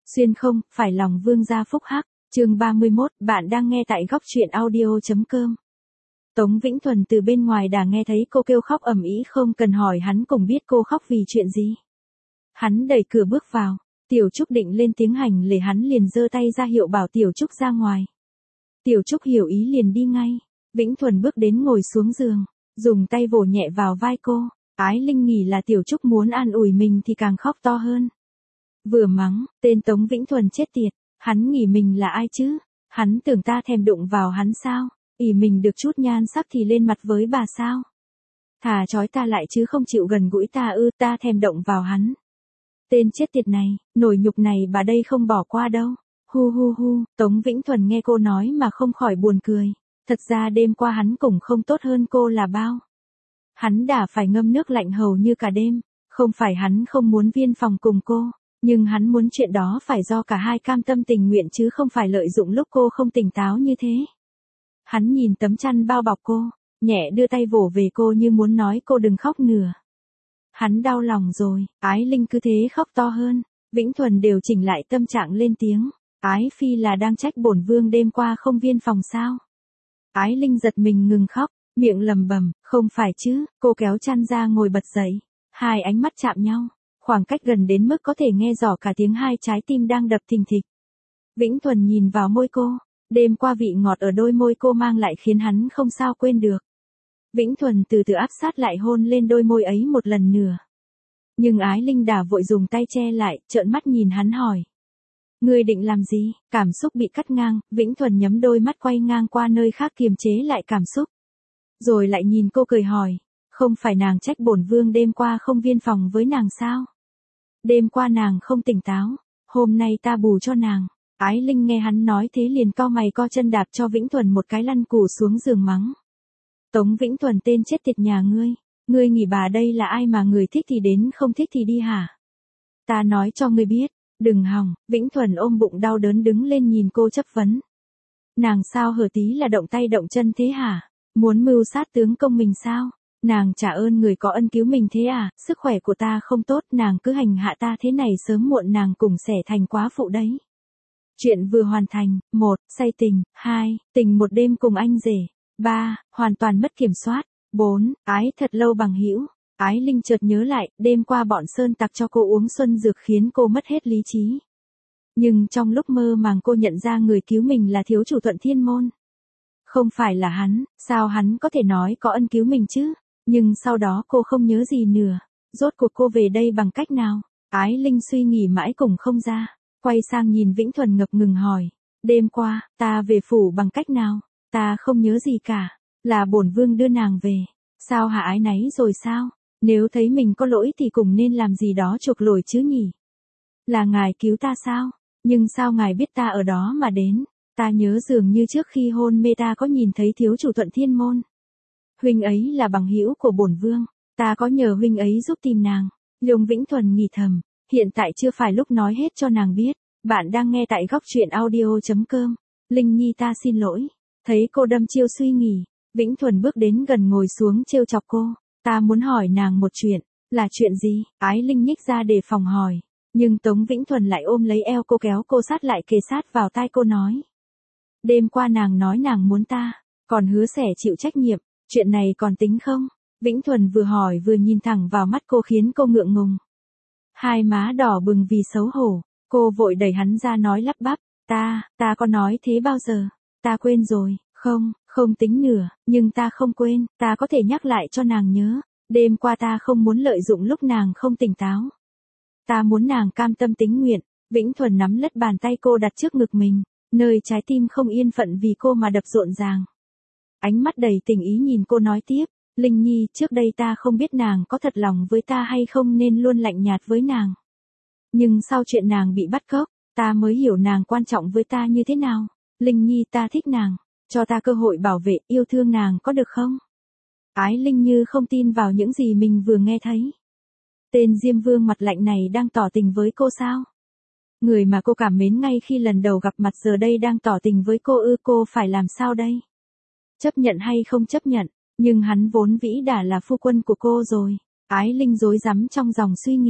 Xuyên không, phải lòng vương gia phúc hắc, chương 31, bạn đang nghe tại góc truyện audio.com. Tống Vĩnh Thuần từ bên ngoài đã nghe thấy cô kêu khóc ầm ĩ, không cần hỏi hắn cũng biết cô khóc vì chuyện gì. Hắn đẩy cửa bước vào, Tiểu Trúc định lên tiếng hành lễ, hắn liền giơ tay ra hiệu bảo Tiểu Trúc ra ngoài. Tiểu Trúc hiểu ý liền đi ngay. Vĩnh Thuần bước đến ngồi xuống giường, dùng tay vỗ nhẹ vào vai cô. Ái Linh nghĩ là Tiểu Trúc muốn an ủi mình thì càng khóc to hơn. Vừa mắng, tên Tống Vĩnh Thuần chết tiệt, hắn nghĩ mình là ai chứ? Hắn tưởng ta thèm đụng vào hắn sao? Ỷ mình được chút nhan sắc thì lên mặt với bà sao? Thà trói ta lại chứ không chịu gần gũi ta ư, ta thèm động vào hắn. Tên chết tiệt này, nổi nhục này bà đây không bỏ qua đâu. Hu hu hu, Tống Vĩnh Thuần nghe cô nói mà không khỏi buồn cười. Thật ra đêm qua hắn cũng không tốt hơn cô là bao. Hắn đã phải ngâm nước lạnh hầu như cả đêm. Không phải hắn không muốn viên phòng cùng cô, nhưng hắn muốn chuyện đó phải do cả hai cam tâm tình nguyện chứ không phải lợi dụng lúc cô không tỉnh táo như thế. Hắn nhìn tấm chăn bao bọc cô, nhẹ đưa tay vỗ về cô như muốn nói cô đừng khóc nữa. Hắn đau lòng rồi, Ái Linh cứ thế khóc to hơn. Vĩnh Thuần điều chỉnh lại tâm trạng lên tiếng. Ái Phi là đang trách bổn vương đêm qua không viên phòng sao? Ái Linh giật mình ngừng khóc, miệng lầm bầm, không phải chứ. Cô kéo chăn ra ngồi bật dậy. Hai ánh mắt chạm nhau, khoảng cách gần đến mức có thể nghe rõ cả tiếng hai trái tim đang đập thình thịch. Vĩnh Thuần nhìn vào môi cô, đêm qua vị ngọt ở đôi môi cô mang lại khiến hắn không sao quên được. Vĩnh Thuần từ từ áp sát lại hôn lên đôi môi ấy một lần nữa. Nhưng Ái Linh đã vội dùng tay che lại, trợn mắt nhìn hắn hỏi. Ngươi định làm gì? Cảm xúc bị cắt ngang, Vĩnh Thuần nhắm đôi mắt quay ngang qua nơi khác kiềm chế lại cảm xúc. Rồi lại nhìn cô cười hỏi. Không phải nàng trách bổn vương đêm qua không viên phòng với nàng sao? Đêm qua nàng không tỉnh táo, hôm nay ta bù cho nàng. Ái Linh nghe hắn nói thế liền co mày co chân đạp cho Vĩnh Thuần một cái lăn củ xuống giường mắng. Tống Vĩnh Thuần tên chết tiệt nhà ngươi nghĩ bà đây là ai mà người thích thì đến không thích thì đi hả? Ta nói cho ngươi biết, đừng hòng. Vĩnh Thuần ôm bụng đau đớn đứng lên nhìn cô chất vấn. Nàng sao hở tí là động tay động chân thế hả? Muốn mưu sát tướng công mình sao? Nàng trả ơn người có ân cứu mình thế à? Sức khỏe của ta không tốt, nàng cứ hành hạ ta thế này sớm muộn nàng cùng sẽ thành quá phụ đấy. Chuyện vừa hoàn thành. 1. Say tình. 2. Tình một đêm cùng anh rể. 3. Hoàn toàn mất kiểm soát. 4. Ái thật lâu bằng hữu. Ái Linh chợt nhớ lại, đêm qua bọn sơn tặc cho cô uống xuân dược khiến cô mất hết lý trí. Nhưng trong lúc mơ màng cô nhận ra người cứu mình là thiếu chủ Thuận Thiên Môn. Không phải là hắn, sao hắn có thể nói có ân cứu mình chứ? Nhưng sau đó cô không nhớ gì nữa. Rốt cuộc cô về đây bằng cách nào? Ái Linh suy nghĩ mãi cũng không ra. Quay sang nhìn Vĩnh Thuần ngập ngừng hỏi. Đêm qua, ta về phủ bằng cách nào? Ta không nhớ gì cả. Là bổn vương đưa nàng về. Sao hả ái náy rồi sao? Nếu thấy mình có lỗi thì cũng nên làm gì đó chuộc lỗi chứ nhỉ? Là ngài cứu ta sao? Nhưng sao ngài biết ta ở đó mà đến? Ta nhớ dường như trước khi hôn mê ta có nhìn thấy thiếu chủ Thuận Thiên Môn. Huynh ấy là bằng hữu của bổn vương, ta có nhờ huynh ấy giúp tìm nàng. Lương Vĩnh Thuần nghĩ thầm, hiện tại chưa phải lúc nói hết cho nàng biết. Bạn đang nghe tại góc truyện audio.com. Linh Nhi ta xin lỗi. Thấy cô đâm chiêu suy nghĩ, Vĩnh Thuần bước đến gần ngồi xuống trêu chọc cô. Ta muốn hỏi nàng một chuyện. Là chuyện gì? Ái Linh nhích ra để phòng hỏi. Nhưng Tống Vĩnh Thuần lại ôm lấy eo cô kéo cô sát lại kề sát vào tai cô nói. Đêm qua nàng nói nàng muốn ta, còn hứa sẽ chịu trách nhiệm. Chuyện này còn tính không? Vĩnh Thuần vừa hỏi vừa nhìn thẳng vào mắt cô khiến cô ngượng ngùng. Hai má đỏ bừng vì xấu hổ, cô vội đẩy hắn ra nói lắp bắp. Ta có nói thế bao giờ? Ta quên rồi. Không tính nữa, nhưng ta không quên, ta có thể nhắc lại cho nàng nhớ. Đêm qua ta không muốn lợi dụng lúc nàng không tỉnh táo. Ta muốn nàng cam tâm tình nguyện. Vĩnh Thuần nắm lất bàn tay cô đặt trước ngực mình, nơi trái tim không yên phận vì cô mà đập rộn ràng. Ánh mắt đầy tình ý nhìn cô nói tiếp. Linh Nhi, trước đây ta không biết nàng có thật lòng với ta hay không nên luôn lạnh nhạt với nàng. Nhưng sau chuyện nàng bị bắt cóc, ta mới hiểu nàng quan trọng với ta như thế nào. Linh Nhi, ta thích nàng. Cho ta cơ hội bảo vệ, yêu thương nàng có được không? Ái Linh như không tin vào những gì mình vừa nghe thấy. Tên Diêm Vương mặt lạnh này đang tỏ tình với cô sao? Người mà cô cảm mến ngay khi lần đầu gặp mặt giờ đây đang tỏ tình với cô ư? Cô phải làm sao đây? Chấp nhận hay không chấp nhận? Nhưng hắn vốn vĩ đã là phu quân của cô rồi. Ái Linh rối rắm trong dòng suy nghĩ.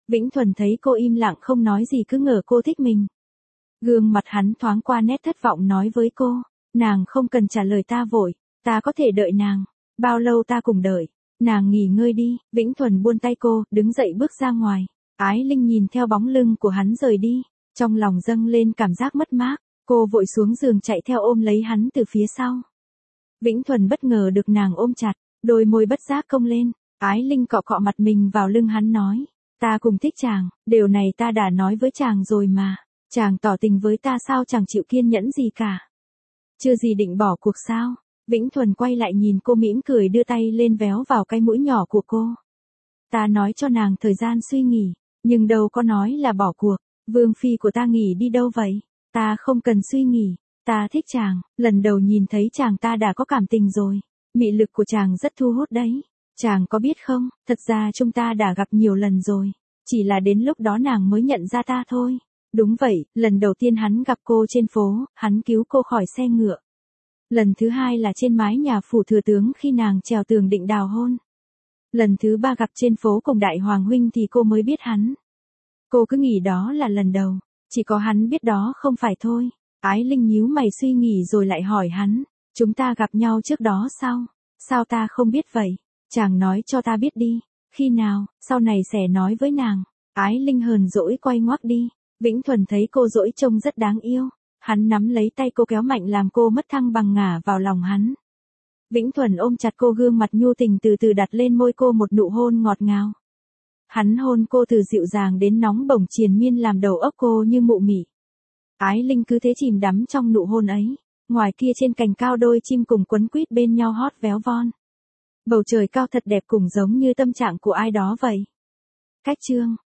Vĩnh Thuần thấy cô im lặng không nói gì cứ ngờ cô thích mình. Gương mặt hắn thoáng qua nét thất vọng nói với cô, nàng không cần trả lời ta vội, ta có thể đợi nàng, bao lâu ta cùng đợi, nàng nghỉ ngơi đi, Vĩnh Thuần buông tay cô, đứng dậy bước ra ngoài. Ái Linh nhìn theo bóng lưng của hắn rời đi, trong lòng dâng lên cảm giác mất mát, cô vội xuống giường chạy theo ôm lấy hắn từ phía sau. Vĩnh Thuần bất ngờ được nàng ôm chặt, đôi môi bất giác cong lên, Ái Linh cọ cọ mặt mình vào lưng hắn nói, ta cùng thích chàng, điều này ta đã nói với chàng rồi mà, chàng tỏ tình với ta sao chàng chịu kiên nhẫn gì cả. Chưa gì định bỏ cuộc sao? Vĩnh Thuần quay lại nhìn cô mỉm cười đưa tay lên véo vào cái mũi nhỏ của cô. Ta nói cho nàng thời gian suy nghĩ, nhưng đâu có nói là bỏ cuộc, vương phi của ta nghỉ đi đâu vậy? Ta không cần suy nghĩ, ta thích chàng, lần đầu nhìn thấy chàng ta đã có cảm tình rồi, mị lực của chàng rất thu hút đấy. Chàng có biết không, thật ra chúng ta đã gặp nhiều lần rồi, chỉ là đến lúc đó nàng mới nhận ra ta thôi. Đúng vậy, lần đầu tiên hắn gặp cô trên phố, hắn cứu cô khỏi xe ngựa. Lần thứ hai là trên mái nhà phủ thừa tướng khi nàng trèo tường định đào hôn. Lần thứ ba gặp trên phố cùng đại hoàng huynh thì cô mới biết hắn. Cô cứ nghĩ đó là lần đầu, chỉ có hắn biết đó không phải thôi. Ái Linh nhíu mày suy nghĩ rồi lại hỏi hắn, chúng ta gặp nhau trước đó sao? Sao ta không biết vậy? Chàng nói cho ta biết đi, khi nào, sau này sẽ nói với nàng. Ái Linh hờn dỗi quay ngoắt đi, Vĩnh Thuần thấy cô dỗi trông rất đáng yêu, hắn nắm lấy tay cô kéo mạnh làm cô mất thăng bằng ngả vào lòng hắn. Vĩnh Thuần ôm chặt cô, gương mặt nhu tình từ từ đặt lên môi cô một nụ hôn ngọt ngào. Hắn hôn cô từ dịu dàng đến nóng bỏng triền miên làm đầu óc cô như mụ mị. Ái Linh cứ thế chìm đắm trong nụ hôn ấy, ngoài kia trên cành cao đôi chim cùng quấn quýt bên nhau hót véo von. Bầu trời cao thật đẹp cũng giống như tâm trạng của ai đó vậy. Cách chương